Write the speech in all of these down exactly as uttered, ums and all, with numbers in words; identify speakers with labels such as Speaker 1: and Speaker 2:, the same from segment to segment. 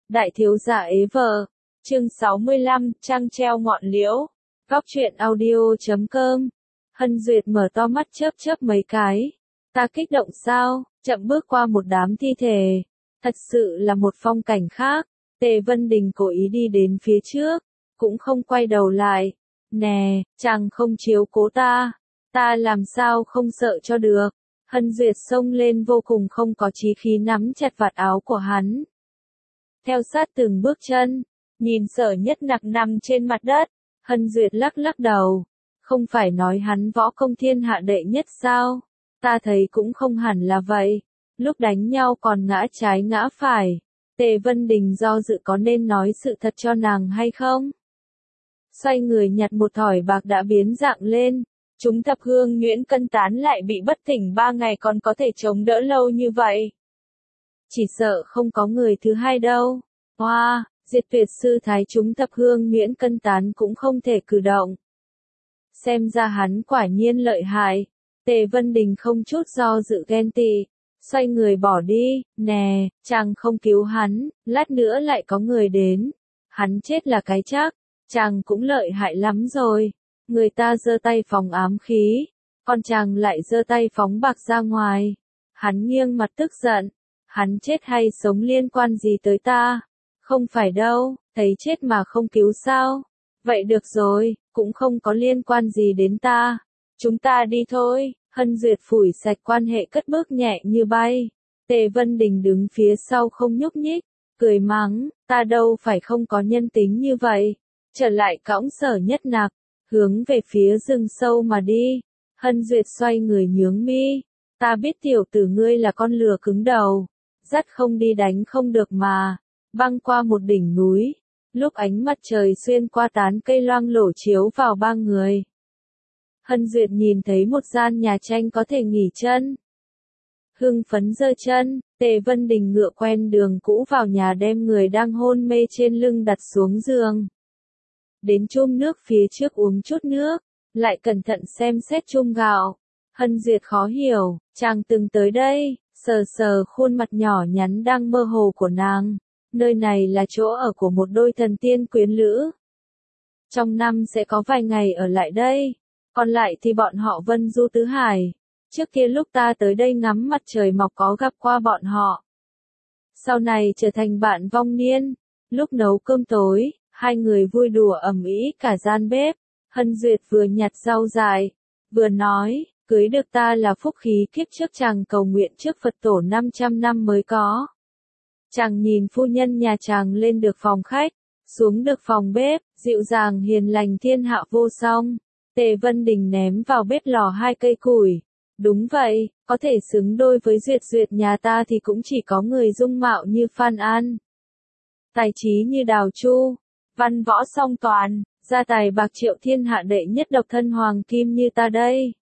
Speaker 1: Đại thiếu gia ế vợ. Chương sáu mươi lăm, trăng treo ngọn liễu. Góc truyện audio chấm com. Hân Duyệt mở to mắt chớp chớp mấy cái. Ta kích động sao? Chậm bước qua một đám thi thể. Thật sự là một phong cảnh khác. Tề Vân Đình cố ý đi đến phía trước, cũng không quay đầu lại. Nè, chàng không chiếu cố ta. Ta làm sao không sợ cho được. Hân Duyệt xông lên vô cùng không có chí khí nắm chặt vạt áo của hắn. Theo sát từng bước chân, nhìn Sở Nhất Nặc nằm trên mặt đất, Hân Duyệt lắc lắc đầu. Không phải nói hắn võ công thiên hạ đệ nhất sao? Ta thấy cũng không hẳn là vậy. Lúc đánh nhau còn ngã trái ngã phải. Tề Vân Đình do dự có nên nói sự thật cho nàng hay không? Xoay người nhặt một thỏi bạc đã biến dạng lên. Chúng thập hương nhuyễn cân tán lại bị bất tỉnh ba ngày còn có thể chống đỡ lâu như vậy. Chỉ sợ không có người thứ hai đâu. Hoa, wow, diệt tuyệt sư thái chúng thập hương nhuyễn cân tán cũng không thể cử động. Xem ra hắn quả nhiên lợi hại. Tề Vân Đình không chút do dự ghen tị. Xoay người bỏ đi, nè, chàng không cứu hắn, lát nữa lại có người đến. Hắn chết là cái chắc, chàng cũng lợi hại lắm rồi. Người ta giơ tay phóng ám khí, còn chàng lại giơ tay phóng bạc ra ngoài. Hắn nghiêng mặt tức giận, hắn chết hay sống liên quan gì tới ta? Không phải đâu, thấy chết mà không cứu sao? Vậy được rồi, cũng không có liên quan gì đến ta. Chúng ta đi thôi. Hân Duyệt phủi sạch quan hệ cất bước nhẹ như bay. Tề Vân Đình đứng phía sau không nhúc nhích, cười mắng, ta đâu phải không có nhân tính như vậy. Trở lại cõng Sở Nhất Nặc, hướng về phía rừng sâu mà đi. Hân Duyệt xoay người nhướng mi, ta biết tiểu tử ngươi là con lừa cứng đầu, dắt không đi đánh không được mà. Băng qua một đỉnh núi, lúc ánh mặt trời xuyên qua tán cây loang lổ chiếu vào ba người. Hân Duyệt nhìn thấy một gian nhà tranh có thể nghỉ chân. Hưng phấn giơ chân, Tề Vân Đình ngựa quen đường cũ vào nhà đem người đang hôn mê trên lưng đặt xuống giường. Đến chum nước phía trước uống chút nước, lại cẩn thận xem xét chum gạo. Hân Duyệt khó hiểu, chàng từng tới đây, sờ sờ khuôn mặt nhỏ nhắn đang mơ hồ của nàng. Nơi này là chỗ ở của một đôi thần tiên quyến lữ. Trong năm sẽ có vài ngày ở lại đây. Còn lại thì bọn họ vân du tứ hải. Trước kia lúc ta tới đây ngắm mặt trời mọc có gặp qua bọn họ. Sau này trở thành bạn vong niên. Lúc nấu cơm tối, hai người vui đùa ầm ĩ cả gian bếp. Hân Duyệt vừa nhặt rau dại, vừa nói, cưới được ta là phúc khí kiếp trước chàng cầu nguyện trước Phật tổ năm trăm năm mới có. Chàng nhìn phu nhân nhà chàng lên được phòng khách, xuống được phòng bếp, dịu dàng hiền lành thiên hạ vô song. Tề Vân Đình ném vào bếp lò hai cây củi. Đúng vậy, có thể xứng đôi với Duyệt Duyệt nhà ta thì cũng chỉ có người dung mạo như Phan An. Tài trí như Đào Chu, văn võ song toàn, gia tài bạc triệu thiên hạ đệ nhất độc thân hoàng kim như ta đây.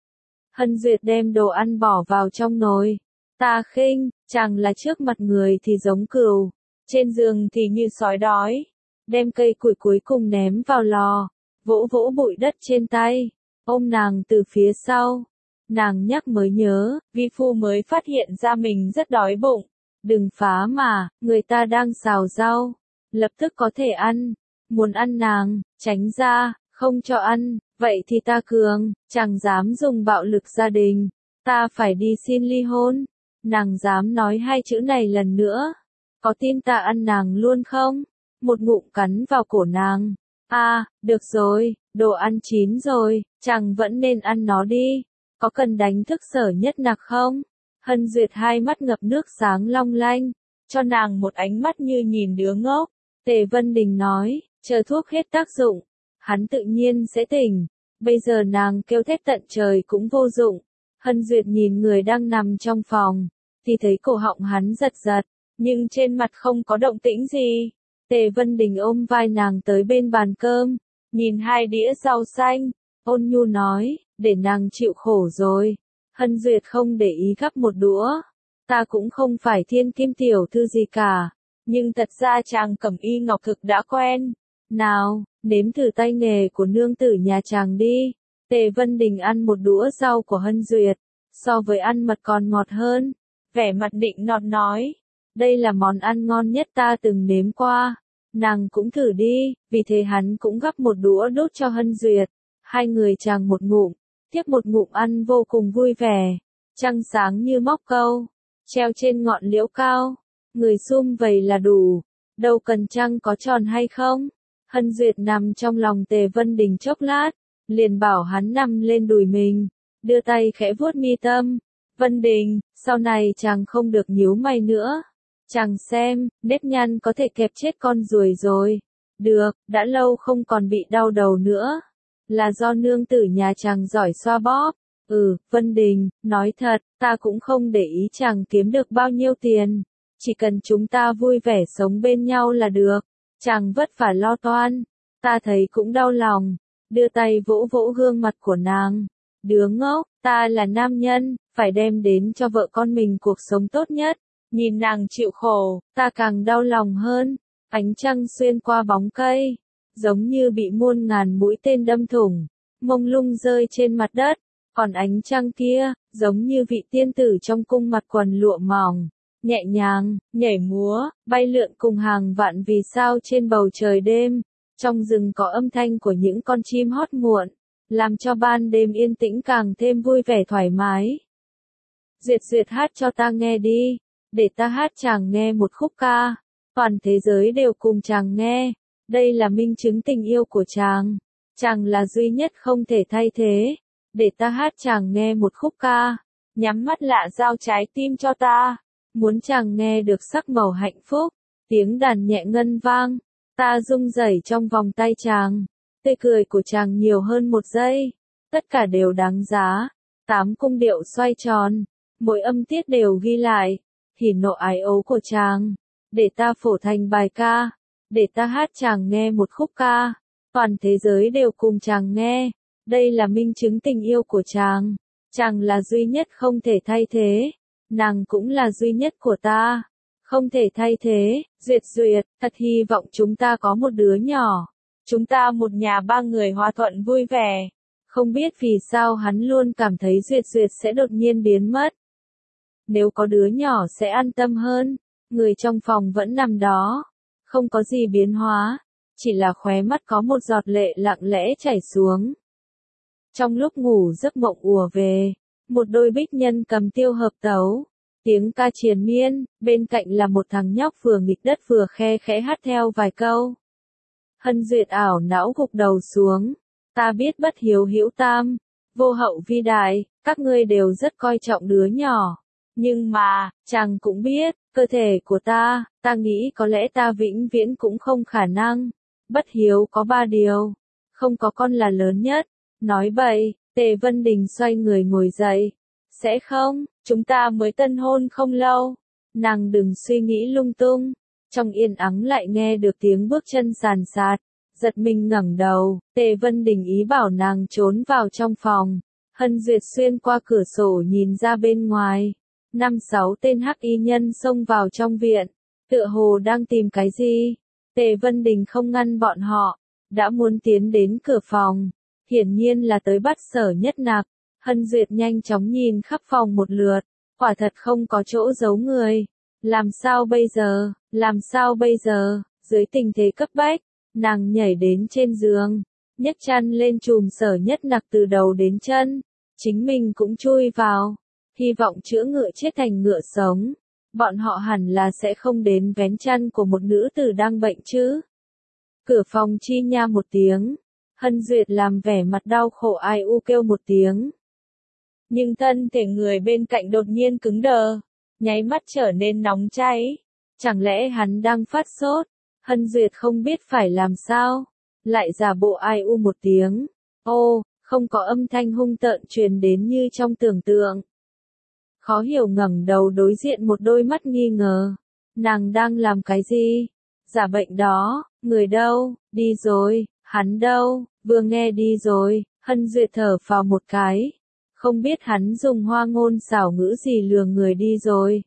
Speaker 1: Hân Duyệt đem đồ ăn bỏ vào trong nồi. Ta khinh, chàng là trước mặt người thì giống cừu, trên giường thì như sói đói. Đem cây củi cuối cùng ném vào lò. Vỗ vỗ bụi đất trên tay, ôm nàng từ phía sau. Nàng nhắc mới nhớ, vi phu mới phát hiện ra mình rất đói bụng. Đừng phá mà, người ta đang xào rau, lập tức có thể ăn. Muốn ăn nàng, tránh ra, không cho ăn, vậy thì ta cường, chẳng dám dùng bạo lực gia đình. Ta phải đi xin ly hôn. Nàng dám nói hai chữ này lần nữa. Có tin ta ăn nàng luôn không? Một ngụm cắn vào cổ nàng. À, được rồi, đồ ăn chín rồi, chàng vẫn nên ăn nó đi. Có cần đánh thức Sở Nhất Nặc không? Hân Duyệt hai mắt ngập nước sáng long lanh, cho nàng một ánh mắt như nhìn đứa ngốc. Tề Vân Đình nói, chờ thuốc hết tác dụng, hắn tự nhiên sẽ tỉnh. Bây giờ nàng kêu thét tận trời cũng vô dụng. Hân Duyệt nhìn người đang nằm trong phòng, thì thấy cổ họng hắn giật giật, nhưng trên mặt không có động tĩnh gì. Tề Vân Đình ôm vai nàng tới bên bàn cơm, nhìn hai đĩa rau xanh, ôn nhu nói, để nàng chịu khổ rồi. Hân Duyệt không để ý gắp một đũa. Ta cũng không phải thiên kim tiểu thư gì cả, nhưng thật ra chàng Cẩm Y Ngọc thực đã quen. Nào, nếm thử tay nghề của nương tử nhà chàng đi. Tề Vân Đình ăn một đũa rau của Hân Duyệt, so với ăn mật còn ngọt hơn. Vẻ mặt định nọt nói, đây là món ăn ngon nhất ta từng nếm qua. Nàng cũng thử đi, vì thế hắn cũng gắp một đũa đút cho Hân Duyệt. Hai người chàng một ngụm, tiếp một ngụm ăn vô cùng vui vẻ. Trăng sáng như móc câu, treo trên ngọn liễu cao. Người sum vầy là đủ, đâu cần trăng có tròn hay không. Hân Duyệt nằm trong lòng Tề Vân Đình chốc lát, liền bảo hắn nằm lên đùi mình, đưa tay khẽ vuốt mi tâm. Vân Đình, sau này chàng không được nhíu mày nữa. Chàng xem, nếp nhăn có thể kẹp chết con ruồi rồi. Được, đã lâu không còn bị đau đầu nữa. Là do nương tử nhà chàng giỏi xoa bóp. Ừ, Vân Đình, nói thật, ta cũng không để ý chàng kiếm được bao nhiêu tiền. Chỉ cần chúng ta vui vẻ sống bên nhau là được. Chàng vất vả lo toan. Ta thấy cũng đau lòng. Đưa tay vỗ vỗ gương mặt của nàng. Đứa ngốc, ta là nam nhân, phải đem đến cho vợ con mình cuộc sống tốt nhất. Nhìn nàng chịu khổ, ta càng đau lòng hơn. Ánh trăng xuyên qua bóng cây, giống như bị muôn ngàn mũi tên đâm thủng, mông lung rơi trên mặt đất. Còn ánh trăng kia, giống như vị tiên tử trong cung mặc quần lụa mỏng, nhẹ nhàng, nhảy múa, bay lượn cùng hàng vạn vì sao trên bầu trời đêm. Trong rừng có âm thanh của những con chim hót muộn, làm cho ban đêm yên tĩnh càng thêm vui vẻ thoải mái. Duyệt Duyệt hát cho ta nghe đi, để ta hát chàng nghe một khúc ca, toàn thế giới đều cùng chàng nghe, đây là minh chứng tình yêu của chàng, chàng là duy nhất không thể thay thế, để ta hát chàng nghe một khúc ca, nhắm mắt lạ giao trái tim cho ta, muốn chàng nghe được sắc màu hạnh phúc, tiếng đàn nhẹ ngân vang, ta rung rẩy trong vòng tay chàng, tươi cười của chàng nhiều hơn một giây, tất cả đều đáng giá, tám cung điệu xoay tròn, mỗi âm tiết đều ghi lại, hỉ nộ ái ố của chàng, để ta phổ thành bài ca, để ta hát chàng nghe một khúc ca, toàn thế giới đều cùng chàng nghe, đây là minh chứng tình yêu của chàng, chàng là duy nhất không thể thay thế, nàng cũng là duy nhất của ta, không thể thay thế. Duyệt Duyệt, thật hy vọng chúng ta có một đứa nhỏ, chúng ta một nhà ba người hòa thuận vui vẻ. Không biết vì sao hắn luôn cảm thấy Duyệt Duyệt sẽ đột nhiên biến mất. Nếu có đứa nhỏ sẽ an tâm hơn. Người trong phòng vẫn nằm đó, không có gì biến hóa, chỉ là khóe mắt có một giọt lệ lặng lẽ chảy xuống. Trong lúc ngủ giấc mộng ùa về, một đôi bích nhân cầm tiêu hợp tấu, tiếng ca triền miên, bên cạnh là một thằng nhóc vừa nghịch đất vừa khe khẽ hát theo vài câu. Hân Duyệt ảo não gục đầu xuống, ta biết bất hiếu hữu tam, vô hậu vi đại, các ngươi đều rất coi trọng đứa nhỏ. Nhưng mà, chàng cũng biết, cơ thể của ta, ta nghĩ có lẽ ta vĩnh viễn cũng không khả năng. Bất hiếu có ba điều, không có con là lớn nhất. Nói bậy, Tề Vân Đình xoay người ngồi dậy. Sẽ không, chúng ta mới tân hôn không lâu. Nàng đừng suy nghĩ lung tung. Trong yên ắng lại nghe được tiếng bước chân sàn sạt. Giật mình ngẩng đầu, Tề Vân Đình ý bảo nàng trốn vào trong phòng. Hân Duyệt xuyên qua cửa sổ nhìn ra bên ngoài. Năm sáu tên hắc y nhân xông vào trong viện, tựa hồ đang tìm cái gì. Tề Vân Đình không ngăn bọn họ, đã muốn tiến đến cửa phòng, hiển nhiên là tới bắt Sở Nhất Nặc. Hân Duyệt nhanh chóng nhìn khắp phòng một lượt, quả thật không có chỗ giấu người. Làm sao bây giờ, làm sao bây giờ, dưới tình thế cấp bách, nàng nhảy đến trên giường, nhấc chăn lên trùm Sở Nhất Nặc từ đầu đến chân, chính mình cũng chui vào. Hy vọng chữa ngựa chết thành ngựa sống. Bọn họ hẳn là sẽ không đến vén chăn của một nữ tử đang bệnh chứ. Cửa phòng chi nha một tiếng. Hân Duyệt làm vẻ mặt đau khổ ai u kêu một tiếng. Nhưng thân thể người bên cạnh đột nhiên cứng đờ. Nháy mắt trở nên nóng cháy. Chẳng lẽ hắn đang phát sốt? Hân Duyệt không biết phải làm sao. Lại giả bộ ai u một tiếng. Ô, không có âm thanh hung tợn truyền đến như trong tưởng tượng. Khó hiểu ngẩng đầu đối diện một đôi mắt nghi ngờ. Nàng đang làm cái gì? Giả bệnh đó, người đâu, đi rồi, hắn đâu, vừa nghe đi rồi, Hân Duyệt thở phào một cái. Không biết hắn dùng hoa ngôn xảo ngữ gì lừa người đi rồi.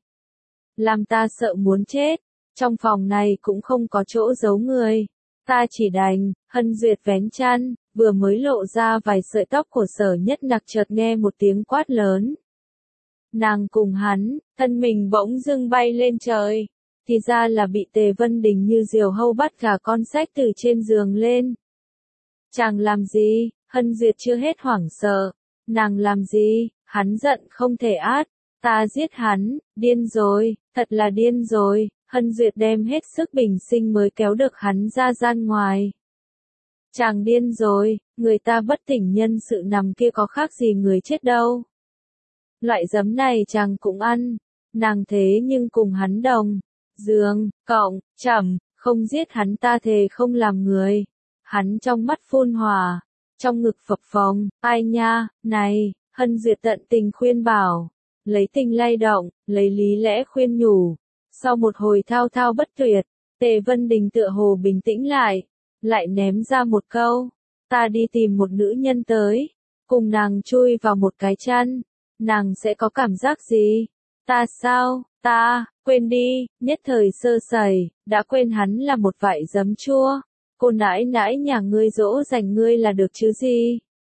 Speaker 1: Làm ta sợ muốn chết, trong phòng này cũng không có chỗ giấu người. Ta chỉ đành, Hân Duyệt vén chăn, vừa mới lộ ra vài sợi tóc của Sở Nhất Nặc chợt nghe một tiếng quát lớn. Nàng cùng hắn, thân mình bỗng dưng bay lên trời. thì ra là bị Tề Vân Đình như diều hâu bắt gà con xách từ trên giường lên. Chàng làm gì? Hân Duyệt chưa hết hoảng sợ. Nàng làm gì? Hắn giận không thể át. Ta giết hắn, điên rồi, thật là điên rồi. Hân Duyệt đem hết sức bình sinh mới kéo được hắn ra gian ngoài. Chàng điên rồi, người ta bất tỉnh nhân sự nằm kia có khác gì người chết đâu. Loại giấm này chàng cũng ăn, nàng thế nhưng cùng hắn đồng. Dương, cộng, chậm, không giết hắn ta thề không làm người. Hắn trong mắt phun hỏa, trong ngực phập phồng, ai nha, này, Hân Duyệt tận tình khuyên bảo, lấy tình lay động, lấy lý lẽ khuyên nhủ. Sau một hồi thao thao bất tuyệt, Tề Vân Đình tựa hồ bình tĩnh lại, lại ném ra một câu, ta đi tìm một nữ nhân tới, cùng nàng chui vào một cái chăn, nàng sẽ có cảm giác gì? Ta sao? Ta, quên đi, nhất thời sơ sẩy, đã quên hắn là một vải giấm chua. Cô nãi nãi nhà ngươi dỗ dành ngươi là được chứ gì?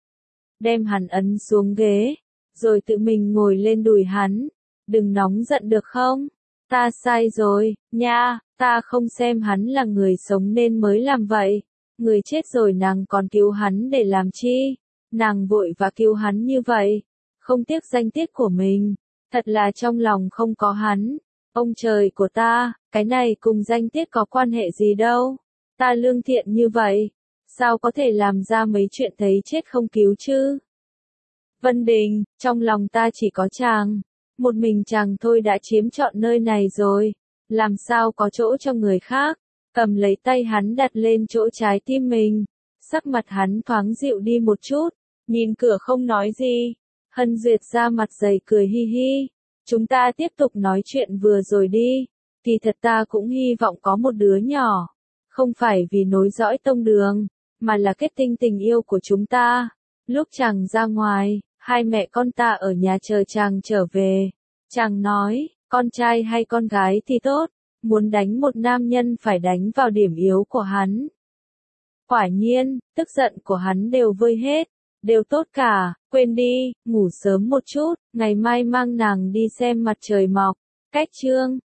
Speaker 1: Đem hắn ấn xuống ghế, rồi tự mình ngồi lên đùi hắn. Đừng nóng giận được không? Ta sai rồi, nha, ta không xem hắn là người sống nên mới làm vậy. Người chết rồi nàng còn cứu hắn để làm chi? Nàng vội và cứu hắn như vậy, không tiếc danh tiết của mình. Thật là trong lòng không có hắn. Ông trời của ta, cái này cùng danh tiết có quan hệ gì đâu. Ta lương thiện như vậy, sao có thể làm ra mấy chuyện thấy chết không cứu chứ? Vân Đình, trong lòng ta chỉ có chàng. Một mình chàng thôi đã chiếm trọn nơi này rồi. Làm sao có chỗ cho người khác? Cầm lấy tay hắn đặt lên chỗ trái tim mình. Sắc mặt hắn thoáng dịu đi một chút. Nhìn cửa không nói gì. Hân Duyệt ra mặt dày cười hi hi. Chúng ta tiếp tục nói chuyện vừa rồi đi. Kỳ thật ta cũng hy vọng có một đứa nhỏ. Không phải vì nối dõi tông đường, mà là kết tinh tình yêu của chúng ta. Lúc chàng ra ngoài, hai mẹ con ta ở nhà chờ chàng trở về. Chàng nói, con trai hay con gái thì tốt, muốn đánh một nam nhân phải đánh vào điểm yếu của hắn. Quả nhiên, tức giận của hắn đều vơi hết, đều tốt cả, quên đi, ngủ sớm một chút, ngày mai mang nàng đi xem mặt trời mọc. Cách chương